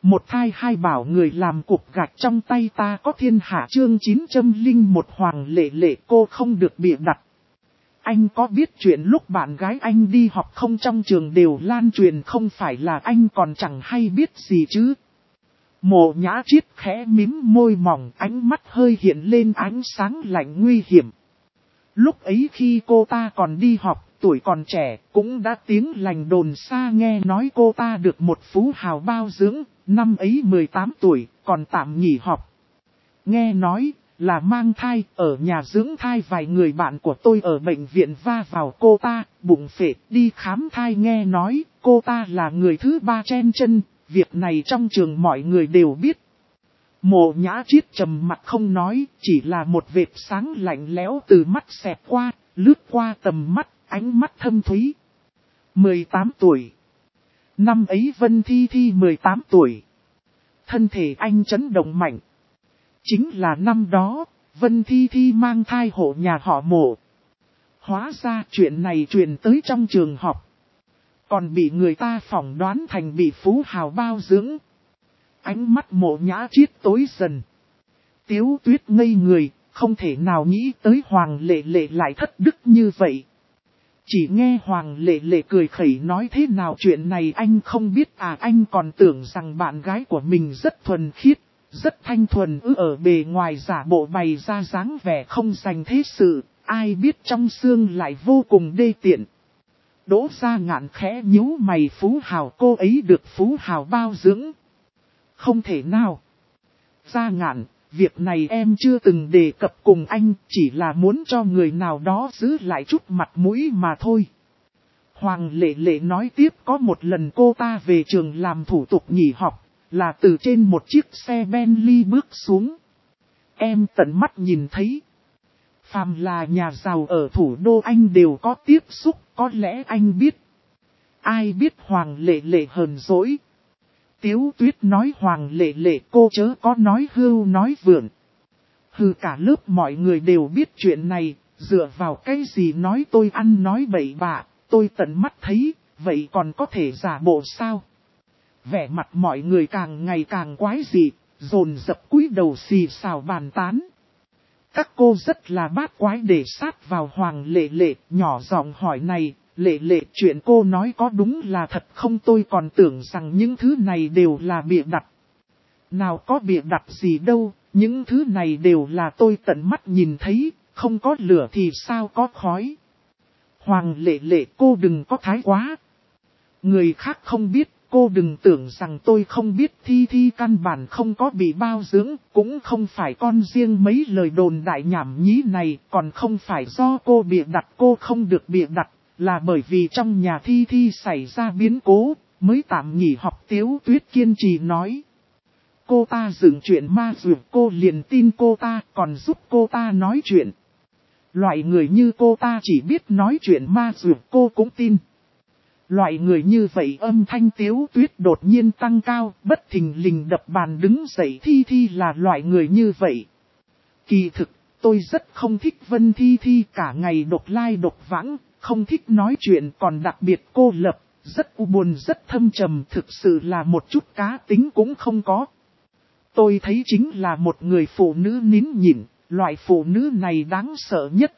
Một thai hai bảo người làm cục gạch trong tay ta có thiên hạ chương 901 Hoàng Lệ Lệ cô không được bịa đặt. Anh có biết chuyện lúc bạn gái anh đi học không trong trường đều lan truyền không phải là anh còn chẳng hay biết gì chứ. Mộ Nhã Triết khẽ mím môi mỏng, ánh mắt hơi hiện lên ánh sáng lạnh nguy hiểm. Lúc ấy khi cô ta còn đi học, tuổi còn trẻ, cũng đã tiếng lành đồn xa nghe nói cô ta được một phú hào bao dưỡng, năm ấy 18 tuổi, còn tạm nghỉ học. Nghe nói là mang thai, ở nhà dưỡng thai vài người bạn của tôi ở bệnh viện va vào cô ta, bụng phệ, đi khám thai nghe nói, cô ta là người thứ ba chen chân, việc này trong trường mọi người đều biết. Mộ Nhã Triết trầm mặt không nói, chỉ là một vệt sáng lạnh lẽo từ mắt xẹt qua, lướt qua tầm mắt, ánh mắt thâm thúy. 18 tuổi. Năm ấy Vân Thi Thi 18 tuổi. Thân thể anh chấn động mạnh. Chính là năm đó, Vân Thi Thi mang thai hộ nhà họ Mộ. Hóa ra chuyện này truyền tới trong trường học. Còn bị người ta phỏng đoán thành bị phú hào bao dưỡng. Ánh mắt Mộ Nhã Triết tối dần. Tiếu Tuyết ngây người, không thể nào nghĩ tới Hoàng Lệ Lệ lại thất đức như vậy. Chỉ nghe Hoàng Lệ Lệ cười khẩy nói thế nào chuyện này anh không biết à, anh còn tưởng rằng bạn gái của mình rất thuần khiết, rất thanh thuần ở bề ngoài giả bộ bày ra dáng vẻ không dành thế sự, ai biết trong xương lại vô cùng đê tiện. Đỗ Gia Ngạn khẽ nhíu mày, phú hào cô ấy được phú hào bao dưỡng. Không thể nào. Gia Ngạn, việc này em chưa từng đề cập cùng anh, chỉ là muốn cho người nào đó giữ lại chút mặt mũi mà thôi. Hoàng Lệ Lệ nói tiếp, có một lần cô ta về trường làm thủ tục nghỉ học, là từ trên một chiếc xe Bentley bước xuống. Em tận mắt nhìn thấy. Phàm là nhà giàu ở thủ đô anh đều có tiếp xúc, có lẽ anh biết. Ai biết Hoàng Lệ Lệ hờn dỗi. Tiếu Tuyết nói Hoàng Lệ Lệ cô chớ có nói hưu nói vượn. Hừ, cả lớp mọi người đều biết chuyện này, dựa vào cái gì nói tôi ăn nói bậy bạ, tôi tận mắt thấy, vậy còn có thể giả bộ sao? Vẻ mặt mọi người càng ngày càng quái dị, dồn dập cúi đầu xì xào bàn tán. Các cô rất là bát quái để sát vào Hoàng Lệ Lệ, nhỏ giọng hỏi này, Lệ Lệ chuyện cô nói có đúng là thật không, tôi còn tưởng rằng những thứ này đều là bịa đặt. Nào có bịa đặt gì đâu, những thứ này đều là tôi tận mắt nhìn thấy, không có lửa thì sao có khói. Hoàng Lệ Lệ cô đừng có thái quá. Người khác không biết, cô đừng tưởng rằng tôi không biết, Thi Thi căn bản không có bị bao dưỡng, cũng không phải con riêng mấy lời đồn đại nhảm nhí này, còn không phải do cô bịa đặt, cô không được bịa đặt, là bởi vì trong nhà Thi Thi xảy ra biến cố, mới tạm nghỉ học. Tiếu Tuyết kiên trì nói. Cô ta dựng chuyện ma dược cô liền tin cô ta, còn giúp cô ta nói chuyện. Loại người như cô ta chỉ biết nói chuyện ma dược cô cũng tin. Loại người như vậy, âm thanh Tiếu Tuyết đột nhiên tăng cao, bất thình lình đập bàn đứng dậy. Thi Thi là loại người như vậy. Kỳ thực, tôi rất không thích Vân Thi Thi, cả ngày độc lai độc vãng, không thích nói chuyện, còn đặc biệt cô lập, rất u buồn rất thâm trầm, thực sự là một chút cá tính cũng không có. Tôi thấy chính là một người phụ nữ nín nhịn, loại phụ nữ này đáng sợ nhất.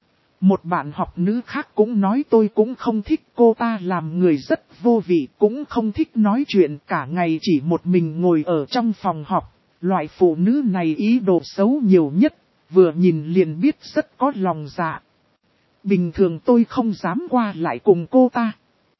Một bạn học nữ khác cũng nói tôi cũng không thích, cô ta làm người rất vô vị, cũng không thích nói chuyện, cả ngày chỉ một mình ngồi ở trong phòng học. Loại phụ nữ này ý đồ xấu nhiều nhất, vừa nhìn liền biết rất có lòng dạ. Bình thường tôi không dám qua lại cùng cô ta.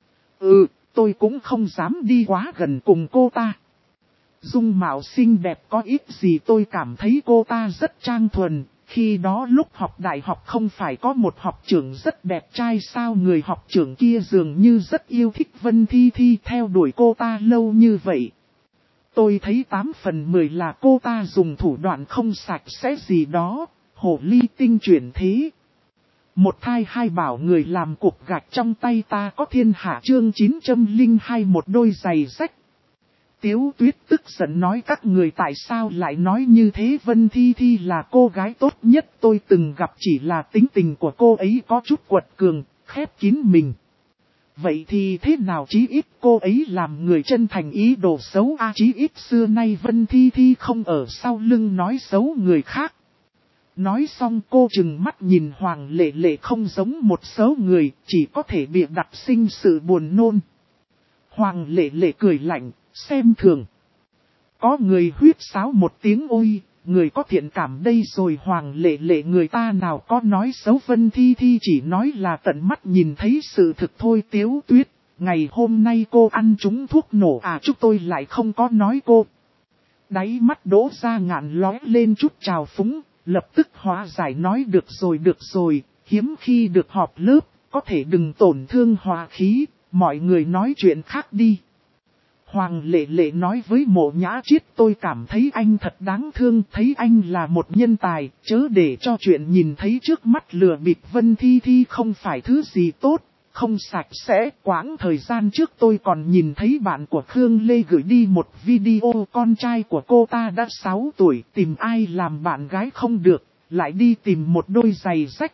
Tôi cũng không dám đi quá gần cùng cô ta. Dung mạo xinh đẹp có ít gì, tôi cảm thấy cô ta rất trang thuần. Khi đó lúc học đại học không phải có một học trưởng rất đẹp trai sao, người học trưởng kia dường như rất yêu thích Vân Thi Thi, theo đuổi cô ta lâu như vậy. Tôi thấy 8 phần 10 là cô ta dùng thủ đoạn không sạch sẽ gì đó, hồ ly tinh chuyển thế. Một thai hai bảo người làm cục gạch trong tay ta có thiên hạ chương 902 một đôi giày rách. Tiếu Tuyết tức giận nói các người tại sao lại nói như thế, Vân Thi Thi là cô gái tốt nhất tôi từng gặp, chỉ là tính tình của cô ấy có chút quật cường, khép kín mình. Vậy thì thế nào chí ít cô ấy làm người chân thành ý đồ xấu chí ít xưa nay Vân Thi Thi không ở sau lưng nói xấu người khác. Nói xong cô trừng mắt nhìn Hoàng Lệ Lệ không giống một số người, chỉ có thể bịa đặt sinh sự buồn nôn. Hoàng Lệ Lệ cười lạnh, xem thường. Có người huyết sáo một tiếng ôi, người có thiện cảm đây rồi. Hoàng Lệ Lệ người ta nào có nói xấu Vân Thi Thi, chỉ nói là tận mắt nhìn thấy sự thực thôi. Tiếu Tuyết, ngày hôm nay cô ăn trúng thuốc nổ chúng tôi lại không có nói cô. Đáy mắt Đỗ Gia Ngạn lóe lên chút trào phúng, lập tức hóa giải nói được rồi, hiếm khi được họp lớp, có thể đừng tổn thương hòa khí, mọi người nói chuyện khác đi. Hoàng Lệ Lệ nói với Mộ Nhã Chiết, tôi cảm thấy anh thật đáng thương, thấy anh là một nhân tài, chớ để cho chuyện nhìn thấy trước mắt lừa bịp Vân Thi Thi không phải thứ gì tốt, không sạch sẽ. Quãng thời gian trước tôi còn nhìn thấy bạn của Khương Lê gửi đi một video con trai của cô ta đã 6 tuổi, tìm ai làm bạn gái không được, lại đi tìm một đôi giày rách.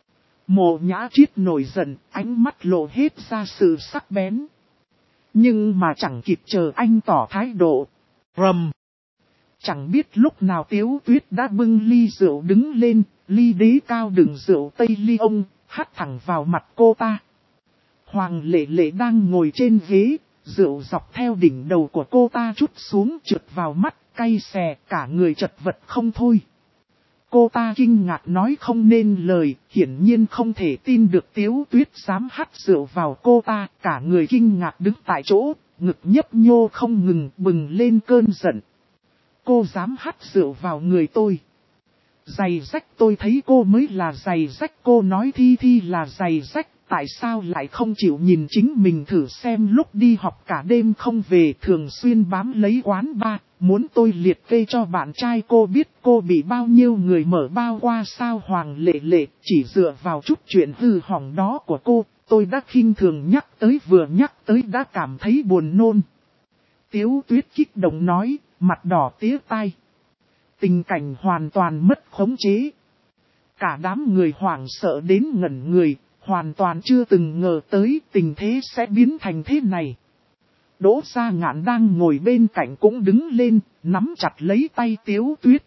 Mộ Nhã Chiết nổi giận, ánh mắt lộ hết ra sự sắc bén. Nhưng mà chẳng kịp chờ anh tỏ thái độ. Rầm. Chẳng biết lúc nào Tiếu Tuyết đã bưng ly rượu đứng lên, ly đế cao đựng rượu Tây Ly ông, hắt thẳng vào mặt cô ta. Hoàng Lệ Lệ đang ngồi trên ghế, rượu dọc theo đỉnh đầu của cô ta trút xuống trượt vào mắt, cay xè, cả người chật vật không thôi. Cô ta kinh ngạc nói không nên lời, hiển nhiên không thể tin được Tiếu Tuyết dám hắt rượu vào cô ta, cả người kinh ngạc đứng tại chỗ, ngực nhấp nhô không ngừng, bừng lên cơn giận. Cô dám hắt rượu vào người tôi. Giày rách, tôi thấy cô mới là giày rách, cô nói Thi Thi là giày rách, tại sao lại không chịu nhìn chính mình thử xem, lúc đi học cả đêm không về, thường xuyên bám lấy quán bar. Muốn tôi liệt kê cho bạn trai cô biết cô bị bao nhiêu người mở bao qua sao? Hoàng Lệ Lệ, chỉ dựa vào chút chuyện hư hỏng đó của cô, tôi đã khinh thường nhắc tới, vừa nhắc tới đã cảm thấy buồn nôn. Tiếu Tuyết kích động nói, mặt đỏ tía tai. Tình cảnh hoàn toàn mất khống chế. Cả đám người hoảng sợ đến ngẩn người, hoàn toàn chưa từng ngờ tới tình thế sẽ biến thành thế này. Đỗ Gia Ngạn đang ngồi bên cạnh cũng đứng lên, nắm chặt lấy tay Tiếu Tuyết.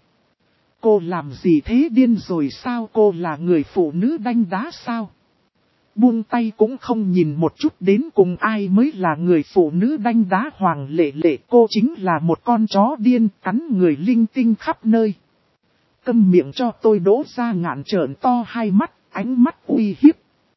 Cô làm gì thế, điên rồi sao? Cô là người phụ nữ đanh đá sao? Buông tay cũng không nhìn một chút, đến cùng ai mới là người phụ nữ đanh đá? Hoàng Lệ Lệ, cô chính là một con chó điên, cắn người linh tinh khắp nơi. Câm miệng cho tôi. Đỗ Gia Ngạn trợn to hai mắt, ánh mắt uy hiếp.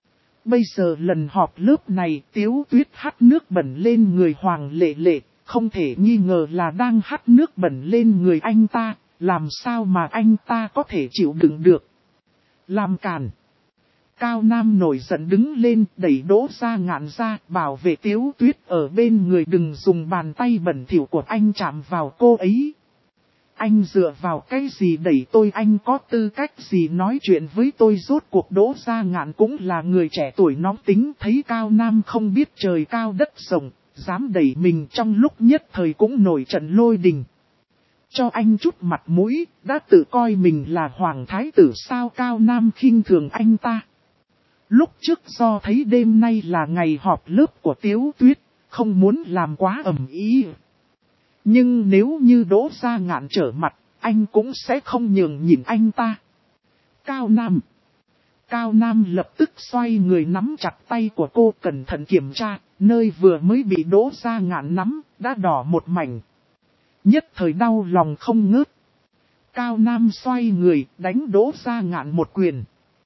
Bây giờ lần họp lớp này, Tiếu Tuyết hắt nước bẩn lên người Hoàng Lệ Lệ, không thể nghi ngờ là đang hắt nước bẩn lên người anh ta, làm sao mà anh ta có thể chịu đựng được. Làm càn. Cao Nam nổi giận đứng lên, đẩy Đỗ Gia Ngạn ra, bảo vệ Tiếu Tuyết ở bên người, đừng dùng bàn tay bẩn thỉu của anh chạm vào cô ấy. Anh dựa vào cái gì đẩy tôi, anh có tư cách gì nói chuyện với tôi? Rốt cuộc Đỗ Gia Ngạn cũng là người trẻ tuổi nóng tính, thấy Cao Nam không biết trời cao đất rộng, dám đẩy mình trong lúc nhất thời cũng nổi trận lôi đình. Cho anh chút mặt mũi, đã tự coi mình là hoàng thái tử sao? Cao Nam khinh thường anh ta. Lúc trước do thấy đêm nay là ngày họp lớp của Tiếu Tuyết, không muốn làm quá ầm ĩ. Nhưng nếu như Đỗ Gia Ngạn trở mặt, anh cũng sẽ không nhường nhịn anh ta. Cao Nam. Cao Nam lập tức xoay người nắm chặt tay của cô, cẩn thận kiểm tra, nơi vừa mới bị Đỗ Gia Ngạn nắm, đã đỏ một mảnh. Nhất thời đau lòng không ngớt. Cao Nam xoay người, đánh Đỗ Gia Ngạn một quyền.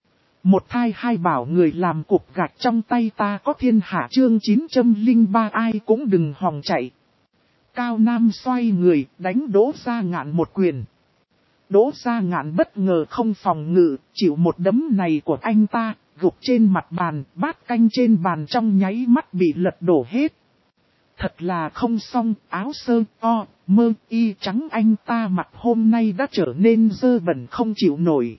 Một thai hai bảo người làm cục gạch trong tay ta có thiên hạ. Chương 903, ai cũng đừng hòng chạy. Cao Nam xoay người, đánh Đỗ Gia Ngạn một quyền. Đỗ Gia Ngạn bất ngờ không phòng ngự, chịu một đấm này của anh ta, gục trên mặt bàn, bát canh trên bàn trong nháy mắt bị lật đổ hết. Thật là không xong, áo sơ, mơ, y trắng anh ta mặt hôm nay đã trở nên dơ bẩn không chịu nổi.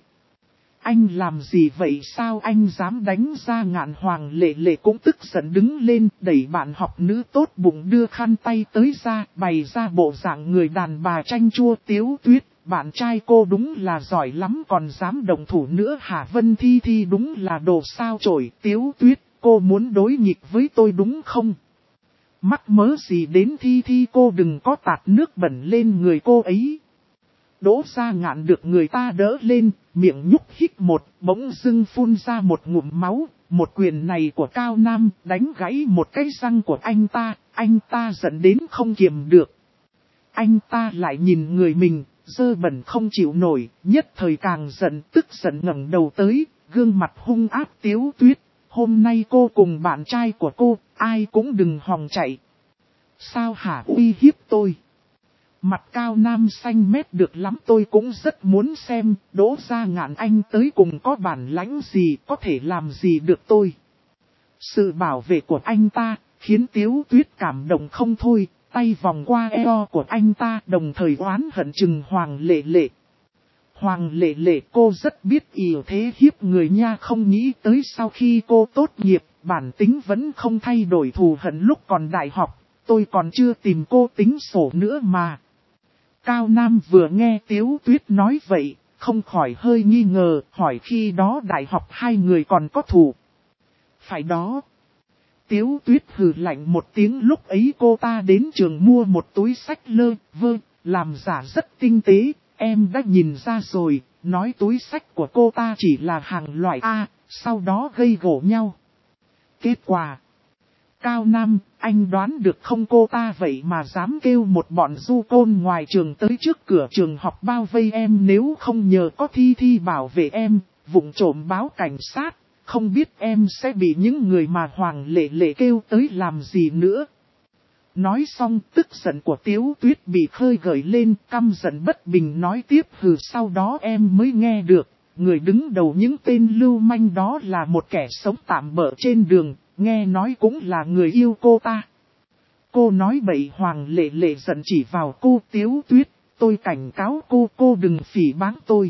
Anh làm gì vậy, sao anh dám đánh Gia Ngạn? Hoàng Lệ Lệ cũng tức giận đứng lên, đẩy bạn học nữ tốt bụng đưa khăn tay tới ra, bày ra bộ dạng người đàn bà chanh chua. Tiếu Tuyết, bạn trai cô đúng là giỏi lắm, còn dám động thủ nữa hả? Vân Thi Thi đúng là đồ sao chổi. Tiếu Tuyết, cô muốn đối nghịch với tôi đúng không? Mắc mớ gì đến Thi Thi, cô đừng có tạt nước bẩn lên người cô ấy. Đỗ Gia Ngạn được người ta đỡ lên, miệng nhúc hít một, bỗng dưng phun ra một ngụm máu. Một quyền này của Cao Nam đánh gãy một cái răng của anh ta giận đến không kiềm được. Anh ta lại nhìn người mình, dơ bẩn không chịu nổi, nhất thời càng giận, tức giận ngẩng đầu tới, gương mặt hung ác. Tiếu Tuyết, hôm nay cô cùng bạn trai của cô, ai cũng đừng hòng chạy. Sao hả, uy hiếp tôi? Mặt Cao Nam xanh mét được lắm, tôi cũng rất muốn xem, Đỗ Gia Ngạn anh tới cùng có bản lãnh gì, có thể làm gì được tôi. Sự bảo vệ của anh ta, khiến Tiếu Tuyết cảm động không thôi, tay vòng qua eo của anh ta, đồng thời oán hận chừng Hoàng Lệ Lệ. Hoàng Lệ Lệ, cô rất biết ỷ thế hiếp người nha, không nghĩ tới sau khi cô tốt nghiệp, bản tính vẫn không thay đổi, thù hận lúc còn đại học, tôi còn chưa tìm cô tính sổ nữa mà. Cao Nam vừa nghe Tiếu Tuyết nói vậy, không khỏi hơi nghi ngờ, hỏi khi đó đại học hai người còn có thù. Phải đó. Tiếu Tuyết hừ lạnh một tiếng, lúc ấy cô ta đến trường mua một túi sách lơ vơ, làm giả rất tinh tế, em đã nhìn ra rồi, nói túi sách của cô ta chỉ là hàng loại A, sau đó gây gổ nhau. Kết quả. Cao Nam, anh đoán được không, cô ta vậy mà dám kêu một bọn du côn ngoài trường tới trước cửa trường học bao vây em, nếu không nhờ có Thi Thi bảo vệ em, vụng trộm báo cảnh sát, không biết em sẽ bị những người mà Hoàng Lệ Lệ kêu tới làm gì nữa. Nói xong, tức giận của Tiếu Tuyết bị khơi gợi lên, căm giận bất bình nói tiếp, hừ, sau đó em mới nghe được, người đứng đầu những tên lưu manh đó là một kẻ sống tạm bợ trên đường, nghe nói cũng là người yêu cô ta. Cô nói bậy. Hoàng Lệ Lệ giận chỉ vào cô. Tiếu Tuyết, tôi cảnh cáo cô đừng phỉ báng tôi.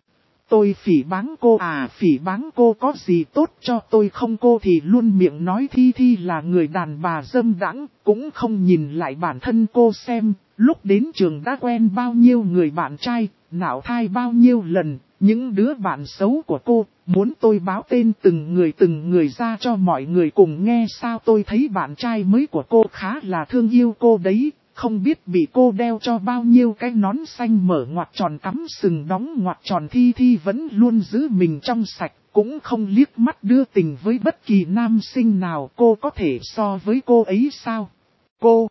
Tôi phỉ báng cô à? Phỉ báng cô có gì tốt cho tôi không? Cô thì luôn miệng nói Thi Thi là người đàn bà dâm đãng, cũng không nhìn lại bản thân cô xem, lúc đến trường đã quen bao nhiêu người bạn trai, nạo thai bao nhiêu lần, những đứa bạn xấu của cô, muốn tôi báo tên từng người ra cho mọi người cùng nghe sao? Tôi thấy bạn trai mới của cô khá là thương yêu cô đấy. Không biết bị cô đeo cho bao nhiêu cái nón xanh mở ngoặc tròn cắm sừng đóng ngoặc tròn. Thi Thi vẫn luôn giữ mình trong sạch, cũng không liếc mắt đưa tình với bất kỳ nam sinh nào. Cô có thể so với cô ấy sao? Cô!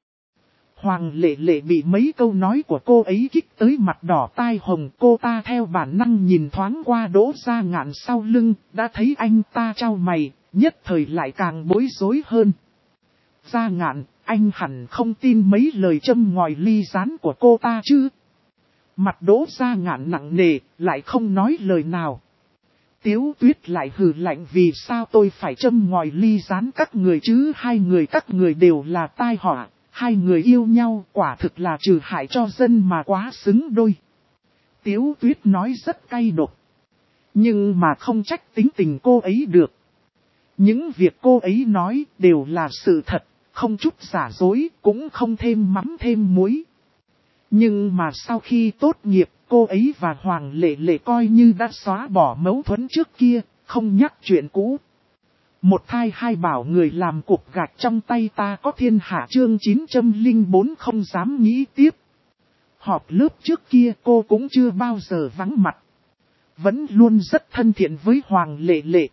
Hoàng Lệ Lệ bị mấy câu nói của cô ấy kích tới mặt đỏ tai hồng. Cô ta theo bản năng nhìn thoáng qua Đỗ Gia Ngạn sau lưng, đã thấy anh ta chau mày, nhất thời lại càng bối rối hơn. Gia Ngạn, anh hẳn không tin mấy lời châm ngòi ly gián của cô ta chứ? Mặt Đỗ Gia Ngạn nặng nề, lại không nói lời nào. Tiếu Tuyết lại hừ lạnh, vì sao tôi phải châm ngòi ly gián các người chứ? Hai người các người đều là tai họa, hai người yêu nhau quả thực là trừ hại cho dân mà quá xứng đôi. Tiếu Tuyết nói rất cay độc, nhưng mà không trách tính tình cô ấy được. Những việc cô ấy nói đều là sự thật, không chút giả dối, cũng không thêm mắm thêm muối. Nhưng mà sau khi tốt nghiệp, cô ấy và Hoàng Lệ Lệ coi như đã xóa bỏ mâu thuẫn trước kia, không nhắc chuyện cũ. Một thai hai bảo người làm cục gạch trong tay ta có thiên hạ. Chương 904 không dám nghĩ tiếp. Họp lớp trước kia cô cũng chưa bao giờ vắng mặt, vẫn luôn rất thân thiện với Hoàng Lệ Lệ.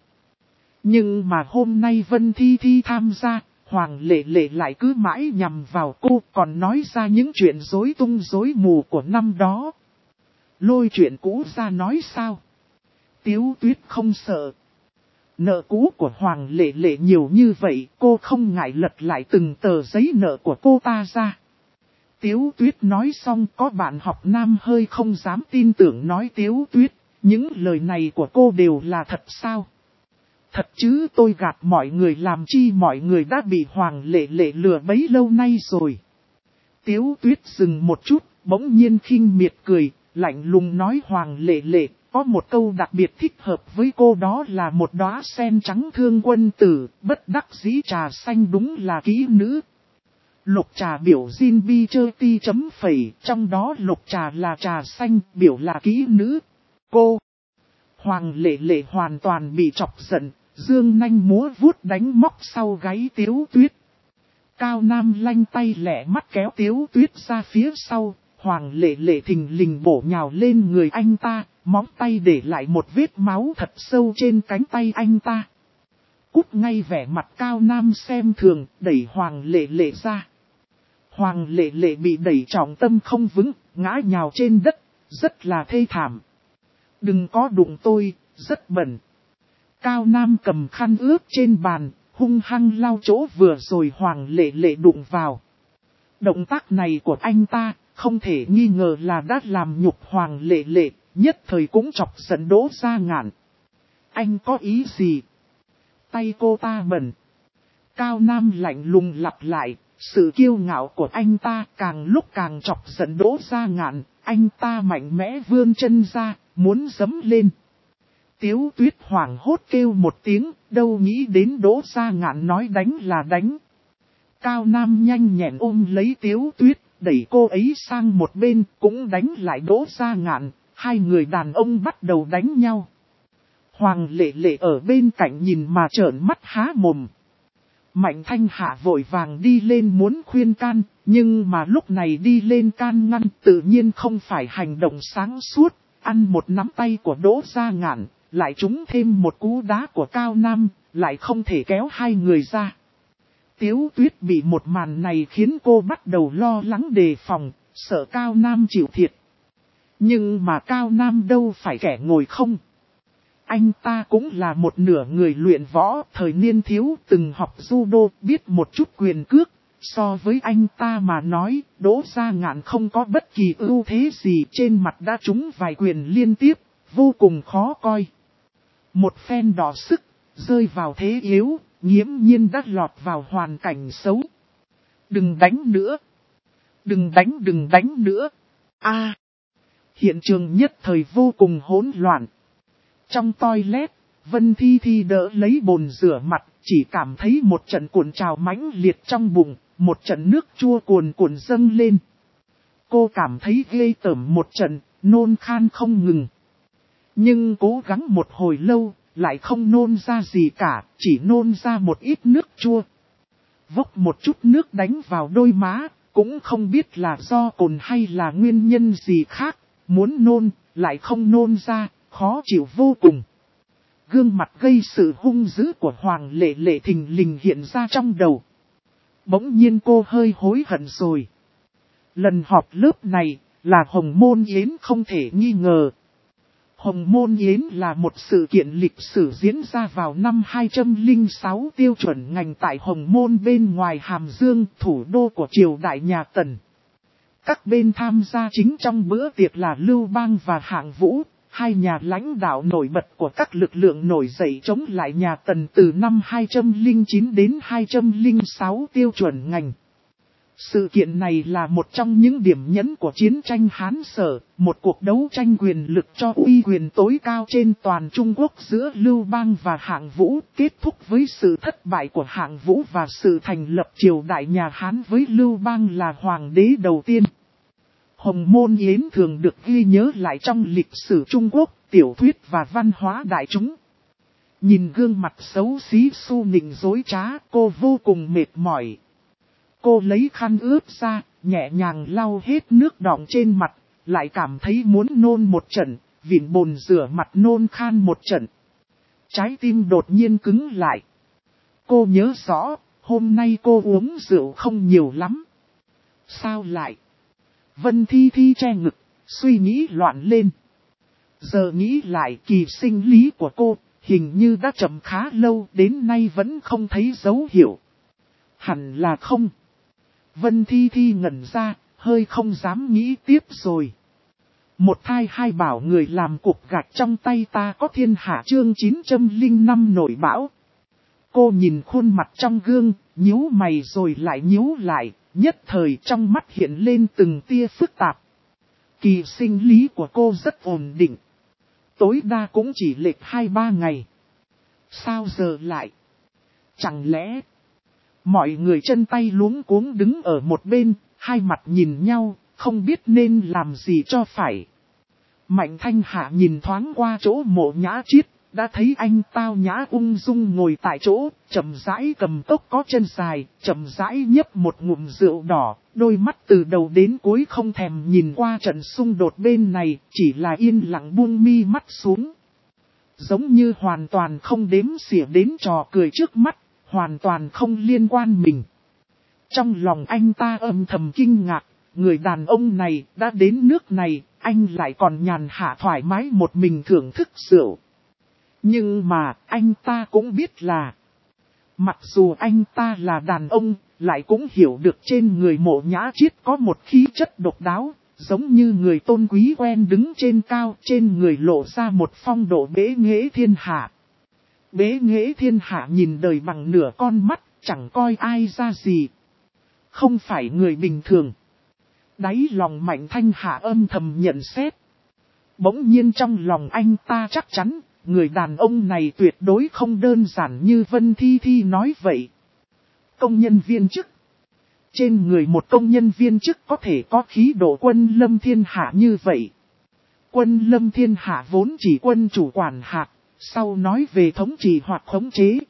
Nhưng mà hôm nay Vân Thi Thi tham gia, Hoàng Lệ Lệ lại cứ mãi nhằm vào cô, còn nói ra những chuyện rối tung rối mù của năm đó. Lôi chuyện cũ ra nói sao? Tiếu Tuyết không sợ. Nợ cũ của Hoàng Lệ Lệ nhiều như vậy, cô không ngại lật lại từng tờ giấy nợ của cô ta ra. Tiếu Tuyết nói xong, có bạn học nam hơi không dám tin tưởng nói, Tiếu Tuyết, những lời này của cô đều là thật sao? Thật chứ, tôi gạt mọi người làm chi, mọi người đã bị Hoàng Lệ Lệ lừa bấy lâu nay rồi. Tiếu Tuyết dừng một chút, bỗng nhiên khinh miệt cười, lạnh lùng nói, Hoàng Lệ Lệ, có một câu đặc biệt thích hợp với cô, đó là một đóa sen trắng thương quân tử, bất đắc dĩ trà xanh đúng là kỹ nữ. Lục trà biểu Jin bi chơ ti chấm phẩy, trong đó lục trà là trà xanh, biểu là kỹ nữ. Cô! Hoàng Lệ Lệ hoàn toàn bị chọc giận, Dương nanh múa vuốt đánh móc sau gáy Tiếu Tuyết. Cao Nam lanh tay lẹ mắt kéo Tiếu Tuyết ra phía sau, Hoàng Lệ Lệ thình lình bổ nhào lên người anh ta, móng tay để lại một vết máu thật sâu trên cánh tay anh ta. Cút ngay, vẻ mặt Cao Nam xem thường, đẩy Hoàng Lệ Lệ ra. Hoàng Lệ Lệ bị đẩy trọng tâm không vững, ngã nhào trên đất, rất là thê thảm. Đừng có đụng tôi, rất bẩn. Cao Nam cầm khăn ướt trên bàn, hung hăng lau chỗ vừa rồi Hoàng Lệ Lệ đụng vào. Động tác này của anh ta, không thể nghi ngờ là đã làm nhục Hoàng Lệ Lệ, nhất thời cũng chọc giận Đỗ Gia Ngạn. Anh có ý gì? Tay cô ta bẩn. Cao Nam lạnh lùng lặp lại, sự kiêu ngạo của anh ta càng lúc càng chọc giận Đỗ Gia Ngạn, anh ta mạnh mẽ vươn chân ra, muốn giẫm lên. Tiếu Tuyết hoảng hốt kêu một tiếng, đâu nghĩ đến Đỗ Gia Ngạn nói đánh là đánh. Cao Nam nhanh nhẹn ôm lấy Tiếu Tuyết, đẩy cô ấy sang một bên, cũng đánh lại Đỗ Gia Ngạn, hai người đàn ông bắt đầu đánh nhau. Hoàng Lệ Lệ ở bên cạnh nhìn mà trợn mắt há mồm. Mạnh Thanh Hạ vội vàng đi lên muốn khuyên can, nhưng mà lúc này đi lên can ngăn tự nhiên không phải hành động sáng suốt, ăn một nắm tay của Đỗ Gia Ngạn, lại trúng thêm một cú đá của Cao Nam, lại không thể kéo hai người ra. Tiếu Tuyết bị một màn này khiến cô bắt đầu lo lắng đề phòng, sợ Cao Nam chịu thiệt. Nhưng mà Cao Nam đâu phải kẻ ngồi không. Anh ta cũng là một nửa người luyện võ, thời niên thiếu từng học judo, biết một chút quyền cước. So với anh ta mà nói, Đỗ Gia Ngạn không có bất kỳ ưu thế gì, trên mặt đã trúng vài quyền liên tiếp, vô cùng khó coi. Một phen đỏ sức, rơi vào thế yếu, nghiễm nhiên đã lọt vào hoàn cảnh xấu. Đừng đánh nữa. Đừng đánh nữa. Hiện trường nhất thời vô cùng hỗn loạn. Trong toilet, Vân Thi Thi đỡ lấy bồn rửa mặt, chỉ cảm thấy một trận cuộn trào mãnh liệt trong bụng, một trận nước chua cuồn cuộn dâng lên. Cô cảm thấy ghê tởm một trận, nôn khan không ngừng. Nhưng cố gắng một hồi lâu, lại không nôn ra gì cả, chỉ nôn ra một ít nước chua. Vốc một chút nước đánh vào đôi má, cũng không biết là do cồn hay là nguyên nhân gì khác, muốn nôn, lại không nôn ra, khó chịu vô cùng. Gương mặt gây sự hung dữ của Hoàng Lệ Lệ thình lình hiện ra trong đầu. Bỗng nhiên cô hơi hối hận rồi. Lần họp lớp này, là Hồng Môn Yến không thể nghi ngờ. Hồng Môn Yến là một sự kiện lịch sử diễn ra vào năm 206 tiêu chuẩn ngành tại Hồng Môn bên ngoài Hàm Dương, thủ đô của triều đại nhà Tần. Các bên tham gia chính trong bữa tiệc là Lưu Bang và Hạng Vũ, hai nhà lãnh đạo nổi bật của các lực lượng nổi dậy chống lại nhà Tần từ năm 209 đến 206 tiêu chuẩn ngành. Sự kiện này là một trong những điểm nhấn của chiến tranh Hán Sở, một cuộc đấu tranh quyền lực cho uy quyền tối cao trên toàn Trung Quốc giữa Lưu Bang và Hạng Vũ, kết thúc với sự thất bại của Hạng Vũ và sự thành lập triều đại nhà Hán với Lưu Bang là hoàng đế đầu tiên. Hồng Môn Yến thường được ghi nhớ lại trong lịch sử Trung Quốc, tiểu thuyết và văn hóa đại chúng. Nhìn gương mặt xấu xí Xu Nịnh dối trá, cô vô cùng mệt mỏi. Cô lấy khăn ướt ra, nhẹ nhàng lau hết nước đọng trên mặt, lại cảm thấy muốn nôn một trận, vịn bồn rửa mặt nôn khan một trận. Trái tim đột nhiên cứng lại. Cô nhớ rõ, hôm nay cô uống rượu không nhiều lắm. Sao lại? Vân Thi Thi che ngực, suy nghĩ loạn lên. Giờ nghĩ lại kỳ sinh lý của cô, hình như đã chậm khá lâu, đến nay vẫn không thấy dấu hiệu. Hẳn là không. Vân Thi Thi ngẩn ra, hơi không dám nghĩ tiếp rồi. Một thai hai bảo người làm cục gạch trong tay ta có thiên hạ chương 905 nổi bão. Cô nhìn khuôn mặt trong gương, nhíu mày rồi lại nhíu lại, nhất thời trong mắt hiện lên từng tia phức tạp. Kỳ sinh lý của cô rất ổn định. Tối đa cũng chỉ lệch 2-3 ngày. Sao giờ lại? Chẳng lẽ... Mọi người chân tay luống cuống đứng ở một bên, hai mặt nhìn nhau, không biết nên làm gì cho phải. Mạnh Thanh Hạ nhìn thoáng qua chỗ Mộ Nhã Chiết, đã thấy anh tao nhã ung dung ngồi tại chỗ, chậm rãi cầm cốc có chân dài, chậm rãi nhấp một ngụm rượu đỏ, đôi mắt từ đầu đến cuối không thèm nhìn qua trận xung đột bên này, chỉ là yên lặng buông mi mắt xuống. Giống như hoàn toàn không đếm xỉa đến trò cười trước mắt, hoàn toàn không liên quan mình. Trong lòng anh ta âm thầm kinh ngạc, người đàn ông này đã đến nước này, anh lại còn nhàn hạ thoải mái một mình thưởng thức rượu. Nhưng mà anh ta cũng biết là, mặc dù anh ta là đàn ông, lại cũng hiểu được trên người Mộ Nhã Chiết có một khí chất độc đáo, giống như người tôn quý quen đứng trên cao, trên người lộ ra một phong độ bế nghệ thiên hạ. Bế nghệ thiên hạ nhìn đời bằng nửa con mắt, chẳng coi ai ra gì. Không phải người bình thường. Đáy lòng Mạnh Thanh Hạ âm thầm nhận xét. Bỗng nhiên trong lòng anh ta chắc chắn, người đàn ông này tuyệt đối không đơn giản như Vân Thi Thi nói vậy. Công nhân viên chức. Trên người một công nhân viên chức có thể có khí độ quân lâm thiên hạ như vậy. Quân lâm thiên hạ vốn chỉ quân chủ quản hạt, sau nói về thống trị hoặc khống chế.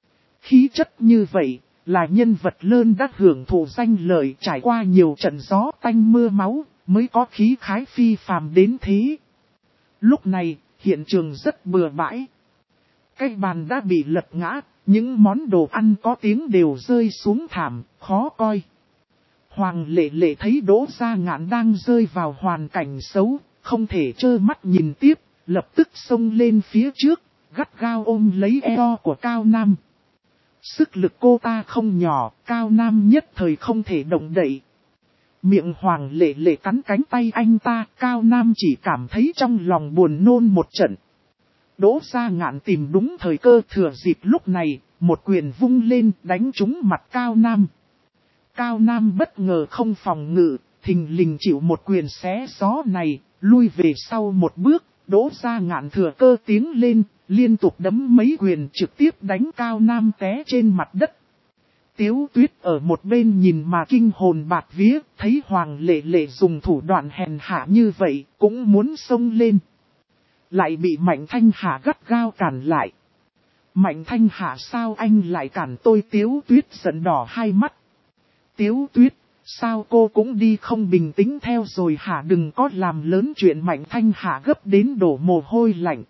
Khí chất như vậy, là nhân vật lớn đã hưởng thụ danh lợi trải qua nhiều trận gió tanh mưa máu, mới có khí khái phi phàm đến thế. Lúc này, hiện trường rất bừa bãi. Cái bàn đã bị lật ngã, những món đồ ăn có tiếng đều rơi xuống thảm, khó coi. Hoàng Lệ Lệ thấy Đỗ Gia Ngạn đang rơi vào hoàn cảnh xấu, không thể trơ mắt nhìn tiếp, lập tức xông lên phía trước, gắt gao ôm lấy eo của Cao Nam. Sức lực cô ta không nhỏ, Cao Nam nhất thời không thể động đậy. Miệng Hoàng Lệ Lệ cắn cánh tay anh ta, Cao Nam chỉ cảm thấy trong lòng buồn nôn một trận. Đỗ Gia Ngạn tìm đúng thời cơ thừa dịp lúc này, một quyền vung lên đánh trúng mặt Cao Nam. Cao Nam bất ngờ không phòng ngự, thình lình chịu một quyền xé gió này, lui về sau một bước, Đỗ Gia Ngạn thừa cơ tiến lên, liên tục đấm mấy quyền trực tiếp đánh Cao Nam té trên mặt đất. Tiếu Tuyết ở một bên nhìn mà kinh hồn bạt vía, thấy Hoàng Lệ Lệ dùng thủ đoạn hèn hạ như vậy, cũng muốn xông lên. Lại bị Mạnh Thanh Hạ gắt gao cản lại. Mạnh Thanh Hạ sao anh lại cản tôi? Tiếu Tuyết giận đỏ hai mắt. Tiếu Tuyết, sao cô cũng đi không bình tĩnh theo rồi hả? Đừng có làm lớn chuyện. Mạnh Thanh Hạ gấp đến đổ mồ hôi lạnh.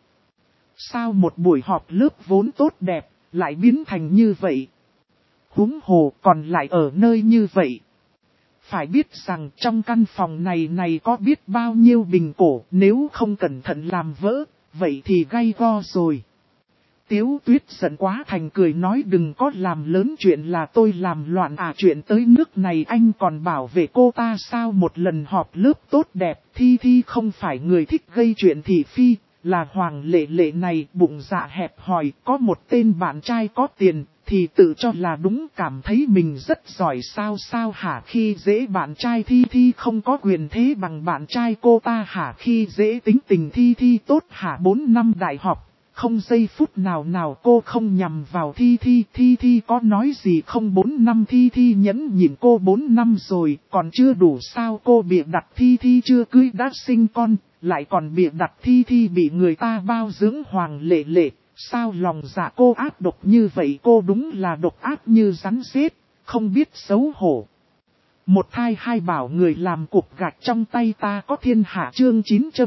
Sao một buổi họp lớp vốn tốt đẹp, lại biến thành như vậy? Huống hồ còn lại ở nơi như vậy. Phải biết rằng trong căn phòng này có biết bao nhiêu bình cổ, nếu không cẩn thận làm vỡ, vậy thì gay go rồi. Tiếu Tuyết giận quá thành cười nói đừng có làm lớn chuyện là tôi làm loạn à, chuyện tới nước này anh còn bảo vệ cô ta sao? Một lần họp lớp tốt đẹp, Thi Thi không phải người thích gây chuyện thị phi, là Hoàng Lệ Lệ này bụng dạ hẹp hòi, có một tên bạn trai có tiền, thì tự cho là đúng, cảm thấy mình rất giỏi sao hả? Khi dễ bạn trai Thi Thi không có quyền thế bằng bạn trai cô ta hả? Khi dễ tính tình Thi Thi tốt hả? 4 năm đại học. Không giây phút nào cô không nhằm vào Thi Thi. Thi Thi có nói gì không? 4 năm Thi Thi nhẫn nhịn cô 4 năm rồi, còn chưa đủ sao? Cô bịa đặt Thi Thi chưa cưới đã sinh con, lại còn bịa đặt Thi Thi bị người ta bao dưỡng. Hoàng Lệ Lệ, sao lòng dạ cô ác độc như vậy? Cô đúng là độc ác như rắn rết, không biết xấu hổ. Một thai hai bảo người làm cục gạch trong tay ta có thiên hạ. Chương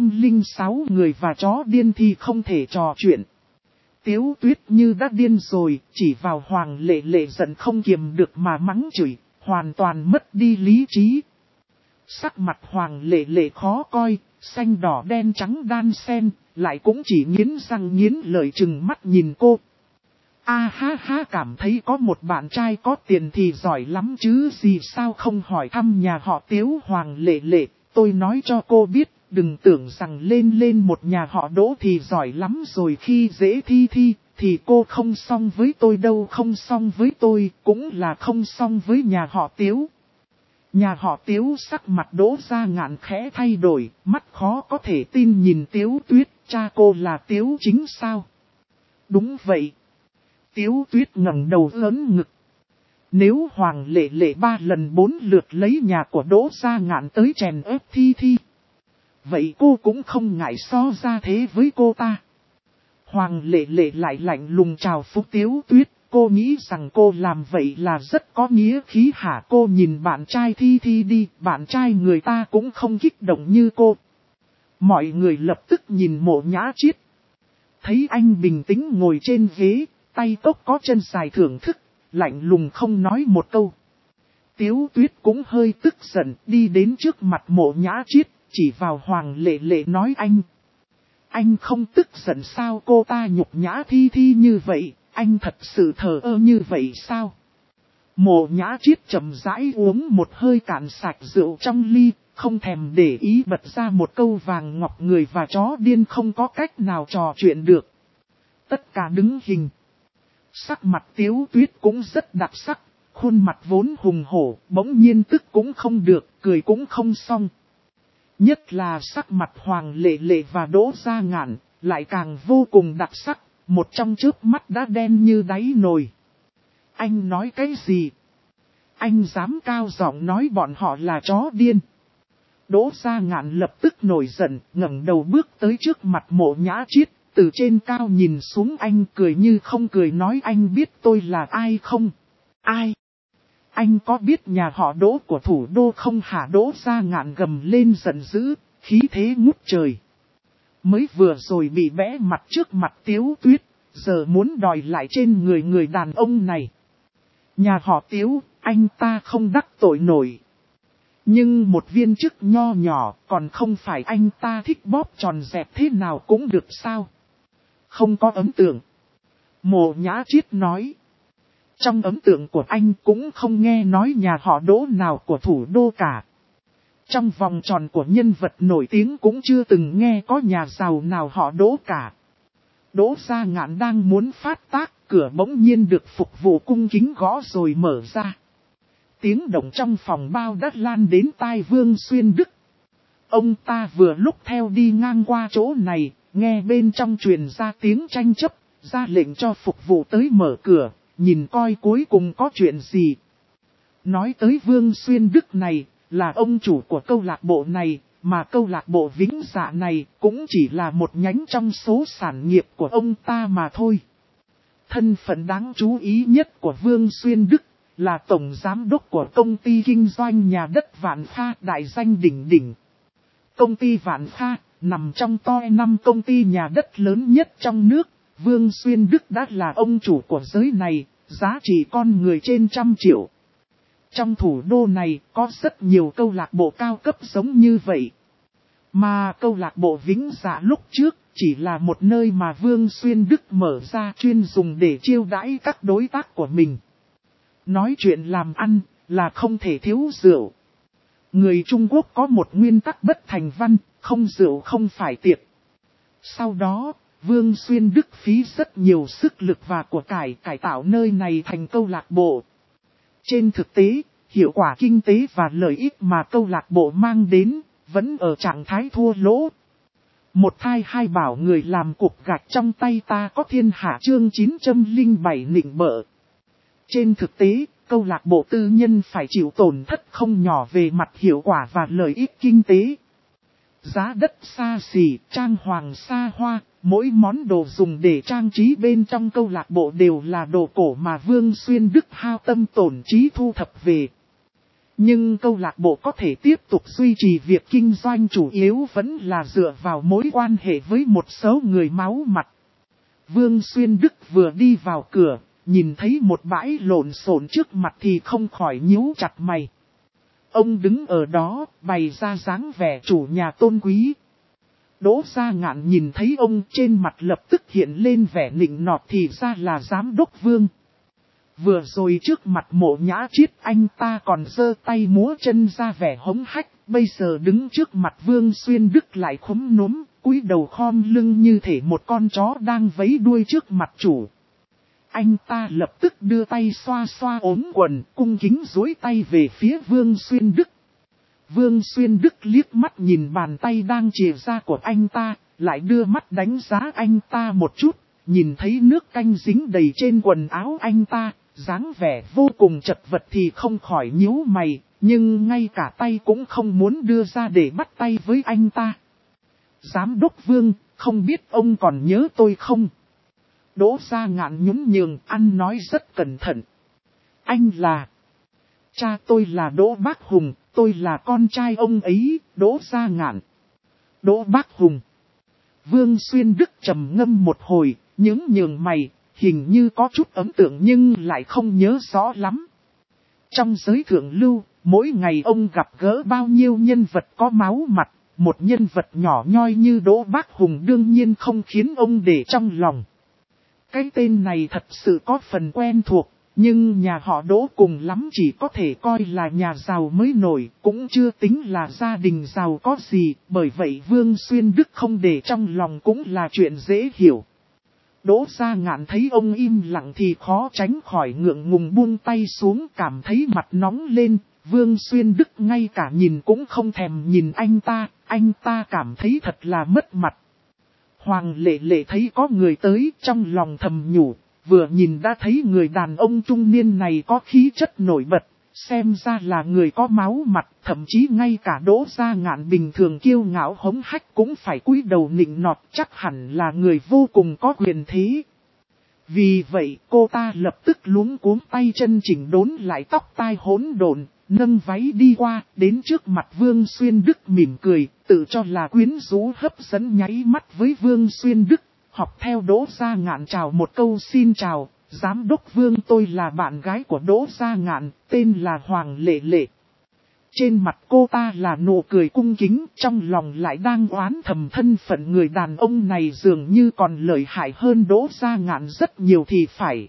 906 người và chó điên thì không thể trò chuyện. Tiếu Tuyết như đã điên rồi, chỉ vào Hoàng Lệ Lệ giận không kiềm được mà mắng chửi, hoàn toàn mất đi lý trí. Sắc mặt Hoàng Lệ Lệ khó coi, xanh đỏ đen trắng đan xen, lại cũng chỉ nghiến răng nghiến lợi trừng mắt nhìn cô. A ha, cảm thấy có một bạn trai có tiền thì giỏi lắm chứ gì, sao không hỏi thăm nhà họ Tiếu? Hoàng Lệ Lệ, tôi nói cho cô biết, đừng tưởng rằng lên một nhà họ Đỗ thì giỏi lắm rồi. Khi dễ Thi Thi, thì cô không xong với tôi đâu, không xong với tôi, cũng là không xong với nhà họ Tiếu. Nhà họ Tiếu sắc mặt Đỗ Gia Ngạn khẽ thay đổi, mắt khó có thể tin nhìn Tiếu Tuyết, cha cô là Tiếu Chính sao? Đúng vậy. Tiếu Tuyết ngẩng đầu lớn ngực. Nếu Hoàng Lệ Lệ 3 lần 4 lượt lấy nhà của Đỗ Gia Ngạn tới chèn ép Thi Thi, vậy cô cũng không ngại so ra thế với cô ta. Hoàng Lệ Lệ lại lạnh lùng chào phúng Tiếu Tuyết. Cô nghĩ rằng cô làm vậy là rất có nghĩa khí hả? Cô nhìn bạn trai Thi Thi đi, bạn trai người ta cũng không kích động như cô. Mọi người lập tức nhìn Mộ Nhã Chiết. Thấy anh bình tĩnh ngồi trên ghế, tay cốc có chân dài thưởng thức, lạnh lùng không nói một câu. Tiếu Tuyết cũng hơi tức giận, đi đến trước mặt Mộ Nhã Chiết, chỉ vào Hoàng Lệ Lệ nói anh. Anh không tức giận sao? Cô ta nhục nhã Thi Thi như vậy, anh thật sự thờ ơ như vậy sao? Mộ Nhã Chiết chậm rãi uống một hơi cạn sạch rượu trong ly, không thèm để ý bật ra một câu vàng ngọc người và chó điên không có cách nào trò chuyện được. Tất cả đứng hình. Sắc mặt Tiếu Tuyết cũng rất đặc sắc, khuôn mặt vốn hùng hổ, bỗng nhiên tức cũng không được, cười cũng không xong. Nhất là sắc mặt Hoàng Lệ Lệ và Đỗ Gia Ngạn, lại càng vô cùng đặc sắc, một trong chớp mắt đã đen như đáy nồi. Anh nói cái gì? Anh dám cao giọng nói bọn họ là chó điên. Đỗ Gia Ngạn lập tức nổi giận, ngẩng đầu bước tới trước mặt Mộ Nhã Chiết, từ trên cao nhìn xuống anh cười như không cười nói anh biết tôi là ai không? Ai? Anh có biết nhà họ Đỗ của thủ đô không hả? Đỗ Gia Ngạn gầm lên giận dữ, khí thế ngút trời. Mới vừa rồi bị bẽ mặt trước mặt Tiếu Tuyết, giờ muốn đòi lại trên người đàn ông này. Nhà họ Tiếu, anh ta không đắc tội nổi. Nhưng một viên chức nho nhỏ còn không phải anh ta thích bóp tròn dẹp thế nào cũng được sao? Không có ấn tượng. Mộ Nhã Chiết nói. Trong ấn tượng của anh cũng không nghe nói nhà họ Đỗ nào của thủ đô cả. Trong vòng tròn của nhân vật nổi tiếng cũng chưa từng nghe có nhà giàu nào họ Đỗ cả. Đỗ Gia Ngạn đang muốn phát tác, cửa bỗng nhiên được phục vụ cung kính gõ rồi mở ra. Tiếng động trong phòng bao đã lan đến tai Vương Xuyên Đức. Ông ta vừa lúc theo đi ngang qua chỗ này, nghe bên trong truyền ra tiếng tranh chấp, ra lệnh cho phục vụ tới mở cửa, nhìn coi cuối cùng có chuyện gì. Nói tới Vương Xuyên Đức này, là ông chủ của câu lạc bộ này, mà câu lạc bộ Vĩnh Dạ này cũng chỉ là một nhánh trong số sản nghiệp của ông ta mà thôi. Thân phận đáng chú ý nhất của Vương Xuyên Đức là tổng giám đốc của công ty kinh doanh nhà đất Vạn Kha đại danh đỉnh đỉnh. Công ty Vạn Kha nằm trong top 5 công ty nhà đất lớn nhất trong nước. Vương Xuyên Đức đã là ông chủ của giới này, giá trị con người trên 100 triệu. Trong thủ đô này có rất nhiều câu lạc bộ cao cấp giống như vậy. Mà câu lạc bộ Vĩnh Dạ lúc trước chỉ là một nơi mà Vương Xuyên Đức mở ra chuyên dùng để chiêu đãi các đối tác của mình. Nói chuyện làm ăn là không thể thiếu rượu. Người Trung Quốc có một nguyên tắc bất thành văn, không rượu không phải tiệc. Sau đó, Vương Xuyên Đức phí rất nhiều sức lực và của cải tạo nơi này thành câu lạc bộ. Trên thực tế, hiệu quả kinh tế và lợi ích mà câu lạc bộ mang đến, vẫn ở trạng thái thua lỗ. Một thai hai bảo người làm cục gạch trong tay ta có thiên hạ chương 907 nịnh bợ. Trên thực tế, câu lạc bộ tư nhân phải chịu tổn thất không nhỏ về mặt hiệu quả và lợi ích kinh tế. Giá đất xa xỉ, trang hoàng xa hoa, mỗi món đồ dùng để trang trí bên trong câu lạc bộ đều là đồ cổ mà Vương Xuyên Đức hao tâm tổn trí thu thập về. Nhưng câu lạc bộ có thể tiếp tục duy trì việc kinh doanh chủ yếu vẫn là dựa vào mối quan hệ với một số người máu mặt. Vương Xuyên Đức vừa đi vào cửa, nhìn thấy một bãi lộn xộn trước mặt thì không khỏi nhíu chặt mày. Ông đứng ở đó, bày ra dáng vẻ chủ nhà tôn quý. Đỗ Gia Ngạn nhìn thấy ông trên mặt lập tức hiện lên vẻ nịnh nọt thì ra là giám đốc Vương. Vừa rồi trước mặt Mộ Nhã Chiết anh ta còn giơ tay múa chân ra vẻ hống hách, bây giờ đứng trước mặt Vương Xuyên Đức lại khúm núm, cúi đầu khom lưng như thể một con chó đang vẫy đuôi trước mặt chủ. Anh ta lập tức đưa tay xoa xoa ốm quần, cung kính duỗi tay về phía Vương Xuyên Đức. Vương Xuyên Đức liếc mắt nhìn bàn tay đang chìa ra của anh ta, lại đưa mắt đánh giá anh ta một chút, nhìn thấy nước canh dính đầy trên quần áo anh ta, dáng vẻ vô cùng chật vật thì không khỏi nhíu mày, nhưng ngay cả tay cũng không muốn đưa ra để bắt tay với anh ta. Giám đốc Vương, không biết ông còn nhớ tôi không? Đỗ Gia Ngạn nhún nhường, ăn nói rất cẩn thận. Anh là... Cha tôi là Đỗ Bác Hùng, tôi là con trai ông ấy, Đỗ Gia Ngạn. Đỗ Bác Hùng. Vương Xuyên Đức trầm ngâm một hồi, những nhường mày, hình như có chút ấn tượng nhưng lại không nhớ rõ lắm. Trong giới thượng lưu, mỗi ngày ông gặp gỡ bao nhiêu nhân vật có máu mặt, một nhân vật nhỏ nhoi như Đỗ Bác Hùng đương nhiên không khiến ông để trong lòng. Cái tên này thật sự có phần quen thuộc, nhưng nhà họ Đỗ cùng lắm chỉ có thể coi là nhà giàu mới nổi, cũng chưa tính là gia đình giàu có gì, bởi vậy Vương Xuyên Đức không để trong lòng cũng là chuyện dễ hiểu. Đỗ Gia Ngạn thấy ông im lặng thì khó tránh khỏi ngượng ngùng buông tay xuống, cảm thấy mặt nóng lên. Vương Xuyên Đức ngay cả nhìn cũng không thèm nhìn anh ta cảm thấy thật là mất mặt. Hoàng Lệ Lệ thấy có người tới, trong lòng thầm nhủ, vừa nhìn đã thấy người đàn ông trung niên này có khí chất nổi bật, xem ra là người có máu mặt, thậm chí ngay cả Đỗ Gia Ngạn bình thường kiêu ngạo hống hách cũng phải cúi đầu nịnh nọt, chắc hẳn là người vô cùng có quyền thế. Vì vậy cô ta lập tức luống cuống tay chân chỉnh đốn lại tóc tai hỗn độn, nâng váy đi qua, đến trước mặt Vương Xuyên Đức mỉm cười, tự cho là quyến rũ hấp dẫn nháy mắt với Vương Xuyên Đức, học theo Đỗ Gia Ngạn chào một câu xin chào, giám đốc Vương tôi là bạn gái của Đỗ Gia Ngạn, tên là Hoàng Lệ Lệ. Trên mặt cô ta là nụ cười cung kính, trong lòng lại đang oán thầm thân phận người đàn ông này dường như còn lợi hại hơn Đỗ Gia Ngạn rất nhiều thì phải.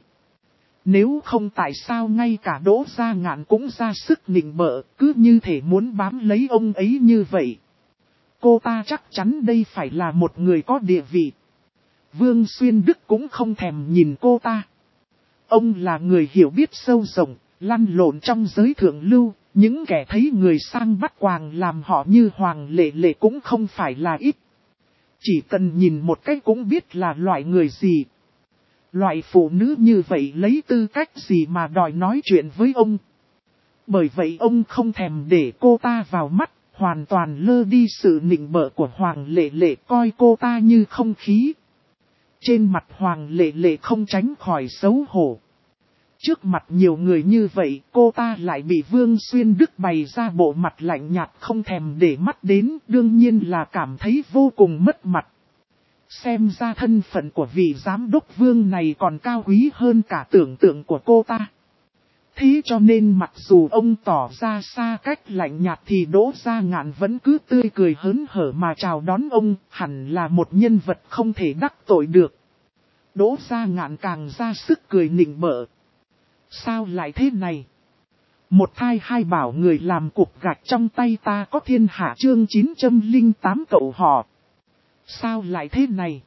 Nếu không tại sao ngay cả Đỗ Gia Ngạn cũng ra sức nịnh bợ, cứ như thể muốn bám lấy ông ấy như vậy. Cô ta chắc chắn đây phải là một người có địa vị. Vương Xuyên Đức cũng không thèm nhìn cô ta. Ông là người hiểu biết sâu rộng, lăn lộn trong giới thượng lưu, những kẻ thấy người sang bắt quàng làm họ như Hoàng Lệ Lệ cũng không phải là ít. Chỉ cần nhìn một cách cũng biết là loại người gì. Loại phụ nữ như vậy lấy tư cách gì mà đòi nói chuyện với ông. Bởi vậy ông không thèm để cô ta vào mắt, hoàn toàn lơ đi sự nịnh bợ của Hoàng Lệ Lệ, coi cô ta như không khí. Trên mặt Hoàng Lệ Lệ không tránh khỏi xấu hổ. Trước mặt nhiều người như vậy, cô ta lại bị Vương Xuyên Đức bày ra bộ mặt lạnh nhạt không thèm để mắt đến, đương nhiên là cảm thấy vô cùng mất mặt. Xem ra thân phận của vị giám đốc Vương này còn cao quý hơn cả tưởng tượng của cô ta. Thế cho nên mặc dù ông tỏ ra xa cách lạnh nhạt thì Đỗ Gia Ngạn vẫn cứ tươi cười hớn hở mà chào đón ông, hẳn là một nhân vật không thể đắc tội được. Đỗ Gia Ngạn càng ra sức cười nịnh bợ. Sao lại thế này? Một thai hai bảo người làm cục gạch trong tay ta có thiên hạ chương 908 cậu họ. Sao lại thế này?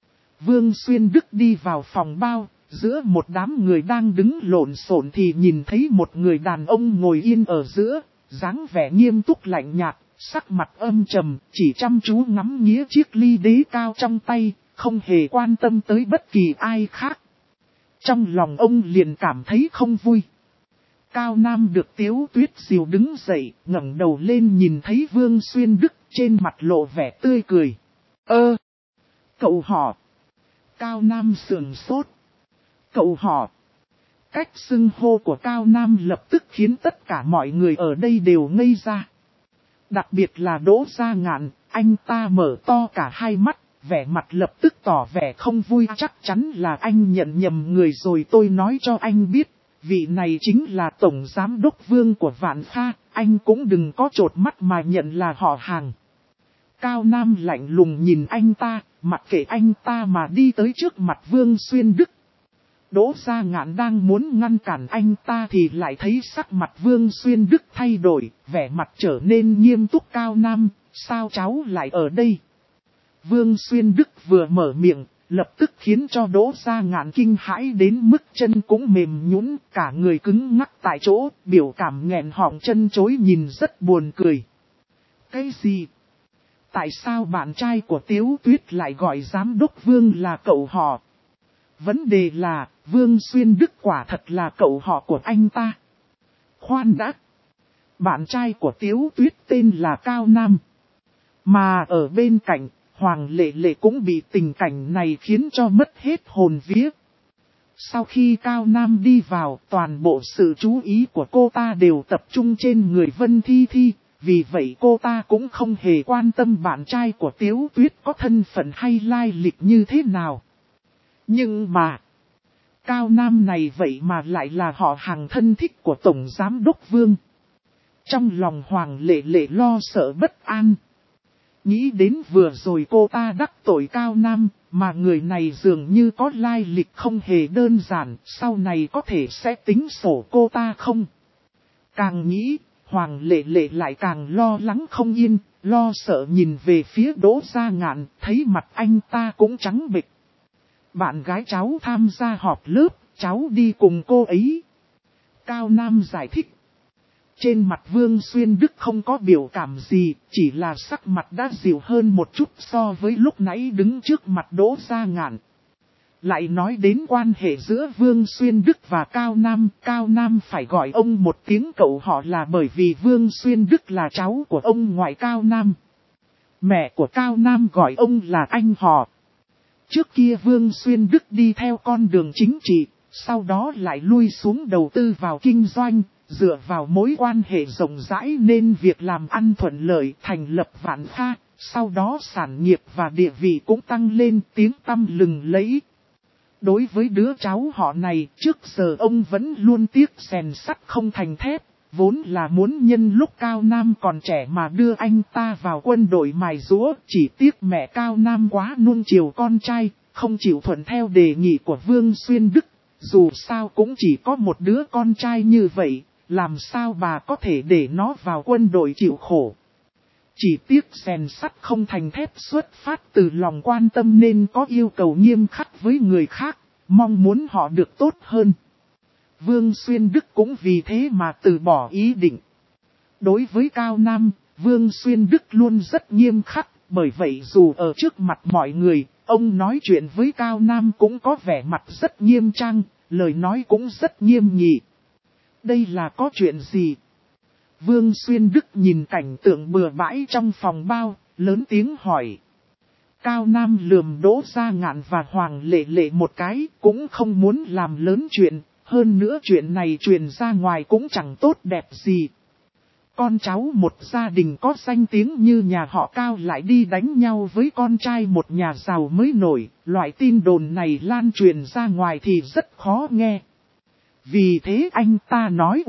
Vương Xuyên Đức đi vào phòng bao, giữa một đám người đang đứng lộn xộn thì nhìn thấy một người đàn ông ngồi yên ở giữa, dáng vẻ nghiêm túc lạnh nhạt, sắc mặt âm trầm, chỉ chăm chú ngắm nghía chiếc ly đế cao trong tay, không hề quan tâm tới bất kỳ ai khác. Trong lòng ông liền cảm thấy không vui. Cao Nam được Tiếu Tuyết dìu đứng dậy, ngẩng đầu lên nhìn thấy Vương Xuyên Đức, trên mặt lộ vẻ tươi cười. Cậu họ. Cao Nam sườn sốt. Cậu họ. Cách xưng hô của Cao Nam lập tức khiến tất cả mọi người ở đây đều ngây ra. Đặc biệt là Đỗ Gia Ngạn, anh ta mở to cả hai mắt, vẻ mặt lập tức tỏ vẻ không vui. Chắc chắn là anh nhận nhầm người rồi, tôi nói cho anh biết, vị này chính là Tổng Giám đốc Vương của Vạn Kha, anh cũng đừng có trột mắt mà nhận là họ hàng. Cao Nam lạnh lùng nhìn anh ta, mặc kệ anh ta mà đi tới trước mặt Vương Xuyên Đức. Đỗ Gia Ngạn đang muốn ngăn cản anh ta thì lại thấy sắc mặt Vương Xuyên Đức thay đổi, vẻ mặt trở nên nghiêm túc. Cao Nam, sao cháu lại ở đây? Vương Xuyên Đức vừa mở miệng, lập tức khiến cho Đỗ Gia Ngạn kinh hãi đến mức chân cũng mềm nhũn, cả người cứng ngắc tại chỗ, biểu cảm nghẹn họng chân chối nhìn rất buồn cười. Cái gì? Tại sao bạn trai của Tiếu Tuyết lại gọi giám đốc Vương là cậu họ? Vấn đề là, Vương Xuyên Đức quả thật là cậu họ của anh ta. Khoan đã! Bạn trai của Tiếu Tuyết tên là Cao Nam. Mà ở bên cạnh, Hoàng Lệ Lệ cũng bị tình cảnh này khiến cho mất hết hồn vía. Sau khi Cao Nam đi vào, toàn bộ sự chú ý của cô ta đều tập trung trên người Vân Thi Thi, vì vậy cô ta cũng không hề quan tâm bạn trai của Tiếu Tuyết có thân phận hay lai lịch như thế nào. Nhưng mà, Cao Nam này vậy mà lại là họ hàng thân thích của Tổng Giám Đốc Vương. Trong lòng Hoàng Lệ Lệ lo sợ bất an. Nghĩ đến vừa rồi cô ta đắc tội Cao Nam, mà người này dường như có lai lịch không hề đơn giản, sau này có thể sẽ tính sổ cô ta không? Càng nghĩ, Hoàng Lệ Lệ lại càng lo lắng không yên, lo sợ nhìn về phía Đỗ Gia Ngạn, thấy mặt anh ta cũng trắng bệch. Bạn gái cháu tham gia họp lớp, cháu đi cùng cô ấy. Cao Nam giải thích. Trên mặt Vương Xuyên Đức không có biểu cảm gì, chỉ là sắc mặt đã dịu hơn một chút so với lúc nãy đứng trước mặt Đỗ Gia Ngạn. Lại nói đến quan hệ giữa Vương Xuyên Đức và Cao Nam phải gọi ông một tiếng cậu họ là bởi vì Vương Xuyên Đức là cháu của ông ngoại Cao Nam. Mẹ của Cao Nam gọi ông là anh họ. Trước kia Vương Xuyên Đức đi theo con đường chính trị, sau đó lại lui xuống đầu tư vào kinh doanh, dựa vào mối quan hệ rộng rãi nên việc làm ăn thuận lợi thành lập Vạn Kha, sau đó sản nghiệp và địa vị cũng tăng lên tiếng tăm lừng lẫy. Đối với đứa cháu họ này, trước giờ ông vẫn luôn tiếc rèn sắt không thành thép, vốn là muốn nhân lúc Cao Nam còn trẻ mà đưa anh ta vào quân đội mài giũa, chỉ tiếc mẹ Cao Nam quá nuông chiều con trai, không chịu thuận theo đề nghị của Vương Xuyên Đức, dù sao cũng chỉ có một đứa con trai như vậy, làm sao bà có thể để nó vào quân đội chịu khổ. Chỉ tiếc rèn sắt không thành thép xuất phát từ lòng quan tâm nên có yêu cầu nghiêm khắc với người khác, mong muốn họ được tốt hơn. Vương Xuyên Đức cũng vì thế mà từ bỏ ý định. Đối với Cao Nam, Vương Xuyên Đức luôn rất nghiêm khắc, bởi vậy dù ở trước mặt mọi người, ông nói chuyện với Cao Nam cũng có vẻ mặt rất nghiêm trang, lời nói cũng rất nghiêm nghị. Đây là có chuyện gì? Vương Xuyên Đức nhìn cảnh tượng bừa bãi trong phòng bao, lớn tiếng hỏi. Cao Nam lườm Đỗ Gia Ngạn và Hoàng Lệ Lệ một cái, cũng không muốn làm lớn chuyện, hơn nữa chuyện này truyền ra ngoài cũng chẳng tốt đẹp gì. Con cháu một gia đình có danh tiếng như nhà họ Cao lại đi đánh nhau với con trai một nhà giàu mới nổi, loại tin đồn này lan truyền ra ngoài thì rất khó nghe. Vì thế anh ta nói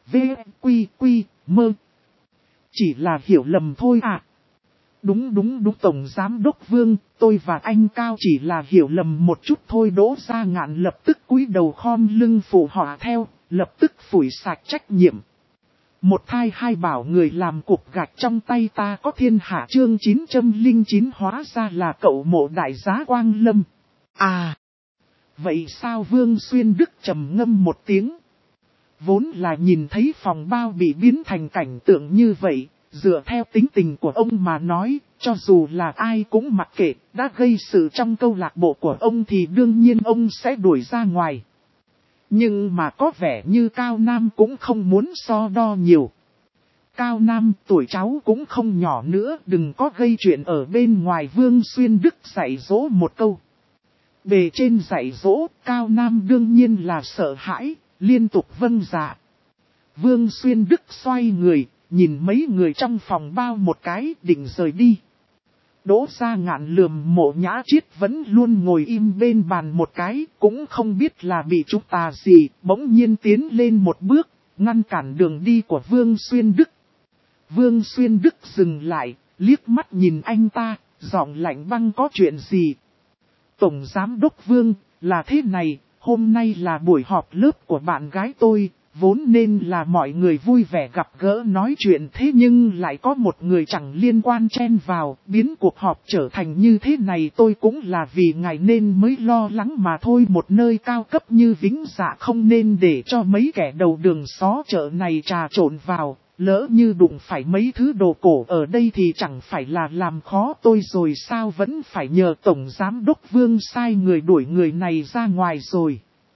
quy mơ. Chỉ là hiểu lầm thôi à. Đúng Tổng Giám Đốc Vương, tôi và anh Cao chỉ là hiểu lầm một chút thôi. Đỗ Gia Ngạn lập tức cúi đầu khom lưng phụ họa theo, lập tức phủi sạch trách nhiệm. Một thai hai bảo người làm cục gạch trong tay ta có thiên hạ chương 909 hóa ra là cậu Mộ Đại Giá Quang Lâm. À, vậy sao? Vương Xuyên Đức trầm ngâm một tiếng. Vốn là nhìn thấy phòng bao bị biến thành cảnh tượng như vậy, dựa theo tính tình của ông mà nói, cho dù là ai cũng mặc kệ, đã gây sự trong câu lạc bộ của ông thì đương nhiên ông sẽ đuổi ra ngoài. Nhưng mà có vẻ như Cao Nam cũng không muốn so đo nhiều. Cao Nam tuổi cháu cũng không nhỏ nữa, đừng có gây chuyện ở bên ngoài. Vương Xuyên Đức dạy dỗ một câu. Bề trên dạy dỗ, Cao Nam đương nhiên là sợ hãi, liên tục vâng dạ. Vương Xuyên Đức xoay người, nhìn mấy người trong phòng bao một cái, định rời đi. Đỗ Gia Ngạn lườm Mộ Nhã Chiết vẫn luôn ngồi im bên bàn một cái, cũng không biết là bị trúng tà gì, bỗng nhiên tiến lên một bước, ngăn cản đường đi của Vương Xuyên Đức. Vương Xuyên Đức dừng lại, liếc mắt nhìn anh ta, giọng lạnh băng có chuyện gì. Tổng Giám Đốc Vương, là thế này, hôm nay là buổi họp lớp của bạn gái tôi, vốn nên là mọi người vui vẻ gặp gỡ nói chuyện, thế nhưng lại có một người chẳng liên quan chen vào, biến cuộc họp trở thành như thế này. Tôi cũng là vì ngài nên mới lo lắng mà thôi. Một nơi cao cấp như Vĩnh Dạ không nên để cho mấy kẻ đầu đường xó chợ này trà trộn vào. Lỡ như đụng phải mấy thứ đồ cổ ở đây thì chẳng phải là làm khó tôi rồi sao? Vẫn phải nhờ Tổng Giám Đốc Vương sai người đuổi người này ra ngoài rồi.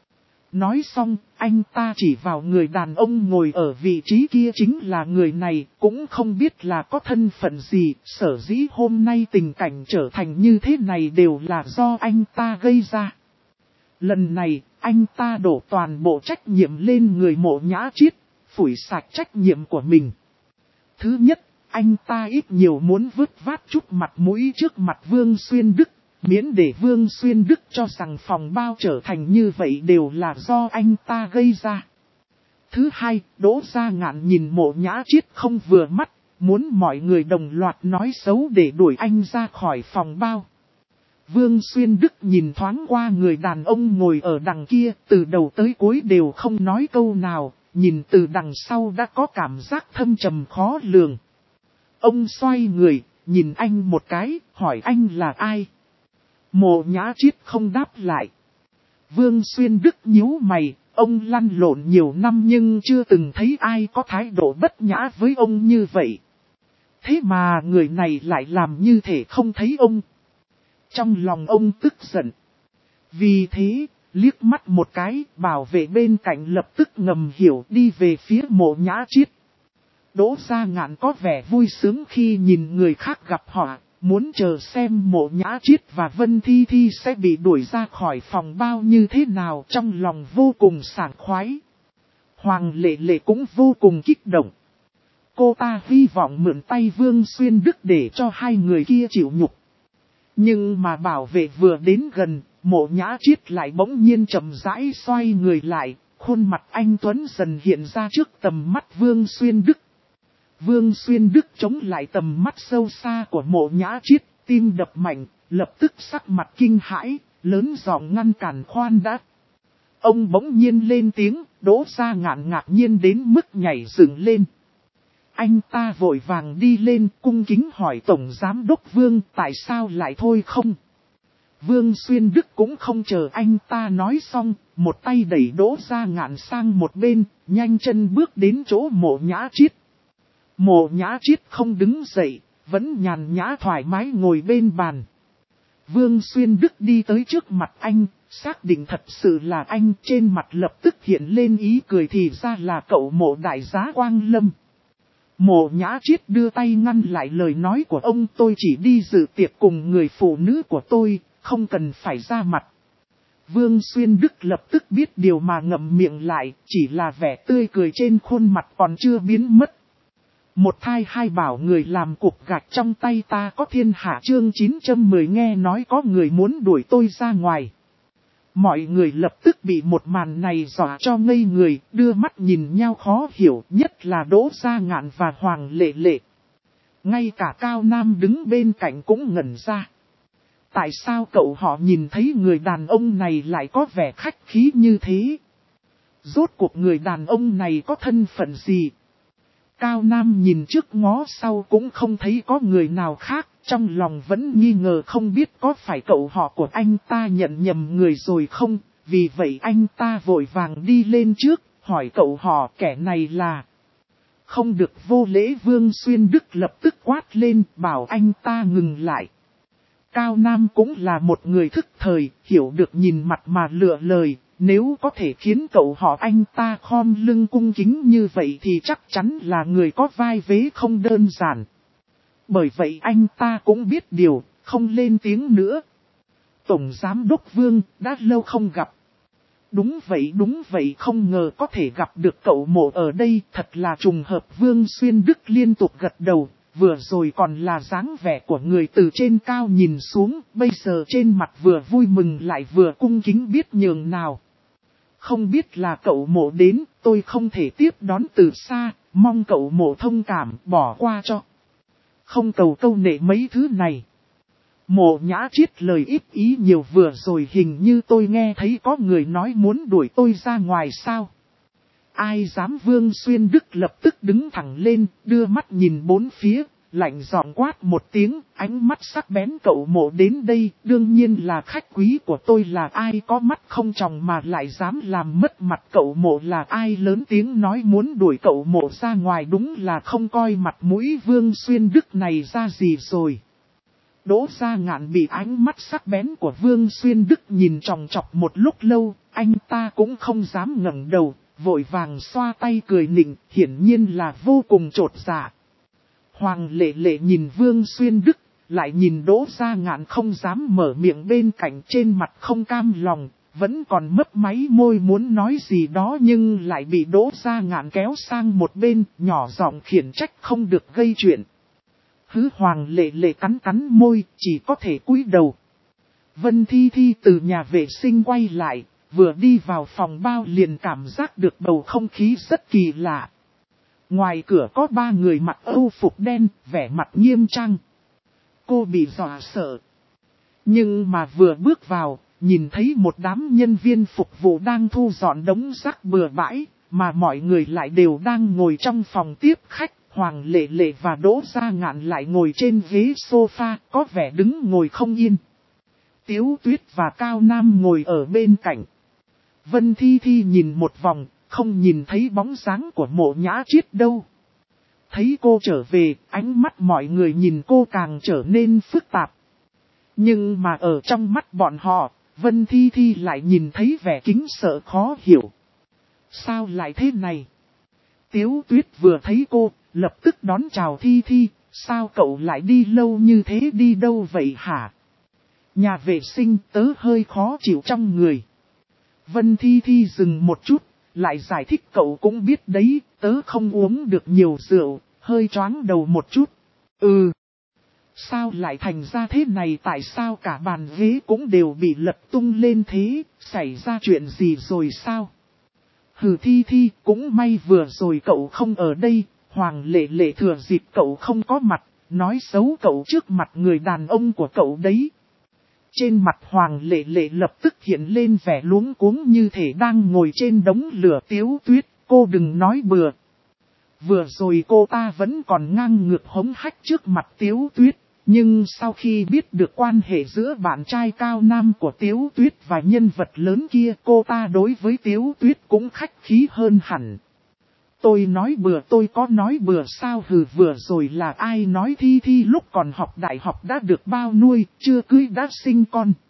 Nói xong, anh ta chỉ vào người đàn ông ngồi ở vị trí kia chính là người này, cũng không biết là có thân phận gì, sở dĩ hôm nay tình cảnh trở thành như thế này đều là do anh ta gây ra. Lần này, anh ta đổ toàn bộ trách nhiệm lên người Mộ Nhã Chiết, phủi sạch trách nhiệm của mình. Thứ nhất, anh ta ít nhiều muốn vứt vát chút mặt mũi trước mặt Vương Xuyên Đức, miễn để Vương Xuyên Đức cho rằng phòng bao trở thành như vậy đều là do anh ta gây ra. Thứ hai, Đỗ Gia Ngạn nhìn Mộ Nhã Chiết không vừa mắt, muốn mọi người đồng loạt nói xấu để đuổi anh ra khỏi phòng bao. Vương Xuyên Đức nhìn thoáng qua người đàn ông ngồi ở đằng kia, từ đầu tới cuối đều không nói câu nào, nhìn từ đằng sau đã có cảm giác thâm trầm khó lường. Ông xoay người, nhìn anh một cái, hỏi anh là ai? Mộ Nhã Chiết không đáp lại. Vương Xuyên Đức nhíu mày, ông lăn lộn nhiều năm nhưng chưa từng thấy ai có thái độ bất nhã với ông như vậy. Thế mà người này lại làm như thể không thấy ông. Trong lòng ông tức giận. Vì thế, liếc mắt một cái, bảo vệ bên cạnh lập tức ngầm hiểu đi về phía Mộ Nhã Chiết. Đỗ Gia Ngạn có vẻ vui sướng khi nhìn người khác gặp họ, muốn chờ xem Mộ Nhã Chiết và Vân Thi Thi sẽ bị đuổi ra khỏi phòng bao như thế nào, trong lòng vô cùng sảng khoái. Hoàng Lệ Lệ cũng vô cùng kích động. Cô ta hy vọng mượn tay Vương Xuyên Đức để cho hai người kia chịu nhục. Nhưng mà bảo vệ vừa đến gần, Mộ Nhã Chiết lại bỗng nhiên chậm rãi xoay người lại, khuôn mặt anh Tuấn dần hiện ra trước tầm mắt Vương Xuyên Đức. Vương Xuyên Đức chống lại tầm mắt sâu xa của Mộ Nhã Chiết, tim đập mạnh, lập tức sắc mặt kinh hãi, lớn giọng ngăn cản khoan đã. Ông bỗng nhiên lên tiếng, Đỗ Gia Ngạn ngạc nhiên đến mức nhảy dựng lên. Anh ta vội vàng đi lên cung kính hỏi Tổng Giám Đốc Vương tại sao lại thôi không? Vương Xuyên Đức cũng không chờ anh ta nói xong, một tay đẩy Đỗ Gia Ngạn sang một bên, nhanh chân bước đến chỗ Mộ Nhã Chiết. Mộ Nhã Chiết không đứng dậy, vẫn nhàn nhã thoải mái ngồi bên bàn. Vương Xuyên Đức đi tới trước mặt anh, xác định thật sự là anh, trên mặt lập tức hiện lên ý cười thì ra là cậu Mộ đại giá Quang Lâm. Mộ Nhã Chiết đưa tay ngăn lại lời nói của ông, tôi chỉ đi dự tiệc cùng người phụ nữ của tôi, không cần phải ra mặt. Vương Xuyên Đức lập tức biết điều mà ngậm miệng lại, chỉ là vẻ tươi cười trên khuôn mặt còn chưa biến mất. Một thai hai bảo người làm cục gạch trong tay ta có thiên hạ chương 910 nghe nói có người muốn đuổi tôi ra ngoài. Mọi người lập tức bị một màn này dọa cho ngây người, đưa mắt nhìn nhau khó hiểu, nhất là Đỗ Gia Ngạn và Hoàng Lệ Lệ. Ngay cả Cao Nam đứng bên cạnh cũng ngẩn ra. Tại sao cậu họ nhìn thấy người đàn ông này lại có vẻ khách khí như thế? Rốt cuộc người đàn ông này có thân phận gì? Cao Nam nhìn trước ngó sau cũng không thấy có người nào khác, trong lòng vẫn nghi ngờ không biết có phải cậu họ của anh ta nhận nhầm người rồi không, vì vậy anh ta vội vàng đi lên trước, hỏi cậu họ kẻ này là... Không được vô lễ. Vương Xuyên Đức lập tức quát lên bảo anh ta ngừng lại. Cao Nam cũng là một người thức thời, hiểu được nhìn mặt mà lựa lời. Nếu có thể khiến cậu họ anh ta khom lưng cung kính như vậy thì chắc chắn là người có vai vế không đơn giản. Bởi vậy anh ta cũng biết điều, không lên tiếng nữa. Tổng Giám Đốc Vương, đã lâu không gặp. Đúng vậy, không ngờ có thể gặp được cậu Mộ ở đây, thật là trùng hợp. Vương Xuyên Đức liên tục gật đầu, vừa rồi còn là dáng vẻ của người từ trên cao nhìn xuống, bây giờ trên mặt vừa vui mừng lại vừa cung kính biết nhường nào. Không biết là cậu Mộ đến, tôi không thể tiếp đón từ xa, mong cậu Mộ thông cảm bỏ qua cho. Không cầu câu nệ mấy thứ này. Mộ Nhã Chiết lời ít ý nhiều, vừa rồi hình như tôi nghe thấy có người nói muốn đuổi tôi ra ngoài sao. Ai dám? Vương Xuyên Đức lập tức đứng thẳng lên, đưa mắt nhìn bốn phía, lạnh giọng quát một tiếng, ánh mắt sắc bén. Cậu Mộ đến đây, đương nhiên là khách quý của tôi, là ai có mắt không tròng mà lại dám làm mất mặt cậu Mộ là ai? Lớn tiếng nói muốn đuổi cậu Mộ ra ngoài, đúng là không coi mặt mũi Vương Xuyên Đức này ra gì rồi. Đỗ Gia Ngạn bị ánh mắt sắc bén của Vương Xuyên Đức nhìn chòng chọc một lúc lâu, anh ta cũng không dám ngẩng đầu, vội vàng xoa tay cười nịnh, hiển nhiên là vô cùng chột dạ. Hoàng Lệ Lệ nhìn Vương Xuyên Đức, lại nhìn Đỗ Gia Ngạn không dám mở miệng bên cạnh, trên mặt không cam lòng, vẫn còn mấp máy môi muốn nói gì đó nhưng lại bị Đỗ Gia Ngạn kéo sang một bên, nhỏ giọng khiển trách không được gây chuyện. Hoàng Lệ Lệ cắn cắn môi, chỉ có thể cúi đầu. Vân Thi Thi từ nhà vệ sinh quay lại, vừa đi vào phòng bao liền cảm giác được bầu không khí rất kỳ lạ. Ngoài cửa có 3 người mặc âu phục đen, vẻ mặt nghiêm trang. Cô bị dọa sợ. Nhưng mà vừa bước vào, nhìn thấy một đám nhân viên phục vụ đang thu dọn đống rác bừa bãi, mà mọi người lại đều đang ngồi trong phòng tiếp khách. Hoàng Lệ Lệ và Đỗ Gia Ngạn lại ngồi trên ghế sofa, có vẻ đứng ngồi không yên. Tiếu Tuyết và Cao Nam ngồi ở bên cạnh. Vân Thi Thi nhìn một vòng, không nhìn thấy bóng dáng của Mộ Nhã Triết đâu. Thấy cô trở về, ánh mắt mọi người nhìn cô càng trở nên phức tạp. Nhưng mà ở trong mắt bọn họ, Vân Thi Thi lại nhìn thấy vẻ kính sợ khó hiểu. Sao lại thế này? Tiếu Tuyết vừa thấy cô, lập tức đón chào Thi Thi, sao cậu lại đi lâu như thế, đi đâu vậy hả? Nhà vệ sinh tớ hơi khó chịu trong người. Vân Thi Thi dừng một chút, lại giải thích cậu cũng biết đấy, tớ không uống được nhiều rượu, hơi choáng đầu một chút. Sao lại thành ra thế này, tại sao cả bàn ghế cũng đều bị lật tung lên thế, xảy ra chuyện gì rồi sao? Thi Thi, cũng may vừa rồi cậu không ở đây, Hoàng Lệ Lệ thừa dịp cậu không có mặt, nói xấu cậu trước mặt người đàn ông của cậu đấy. Trên mặt Hoàng Lệ Lệ lập tức hiện lên vẻ luống cuống như thể đang ngồi trên đống lửa. Tiếu Tuyết, cô đừng nói bừa. Vừa rồi cô ta vẫn còn ngang ngược hống hách trước mặt Tiếu Tuyết, nhưng sau khi biết được quan hệ giữa bạn trai Cao Nam của Tiếu Tuyết và nhân vật lớn kia, cô ta đối với Tiếu Tuyết cũng khách khí hơn hẳn. Tôi nói bừa, tôi có nói bừa sao? Vừa rồi là ai nói Thi Thi lúc còn học đại học đã được bao nuôi, chưa cưới đã sinh con.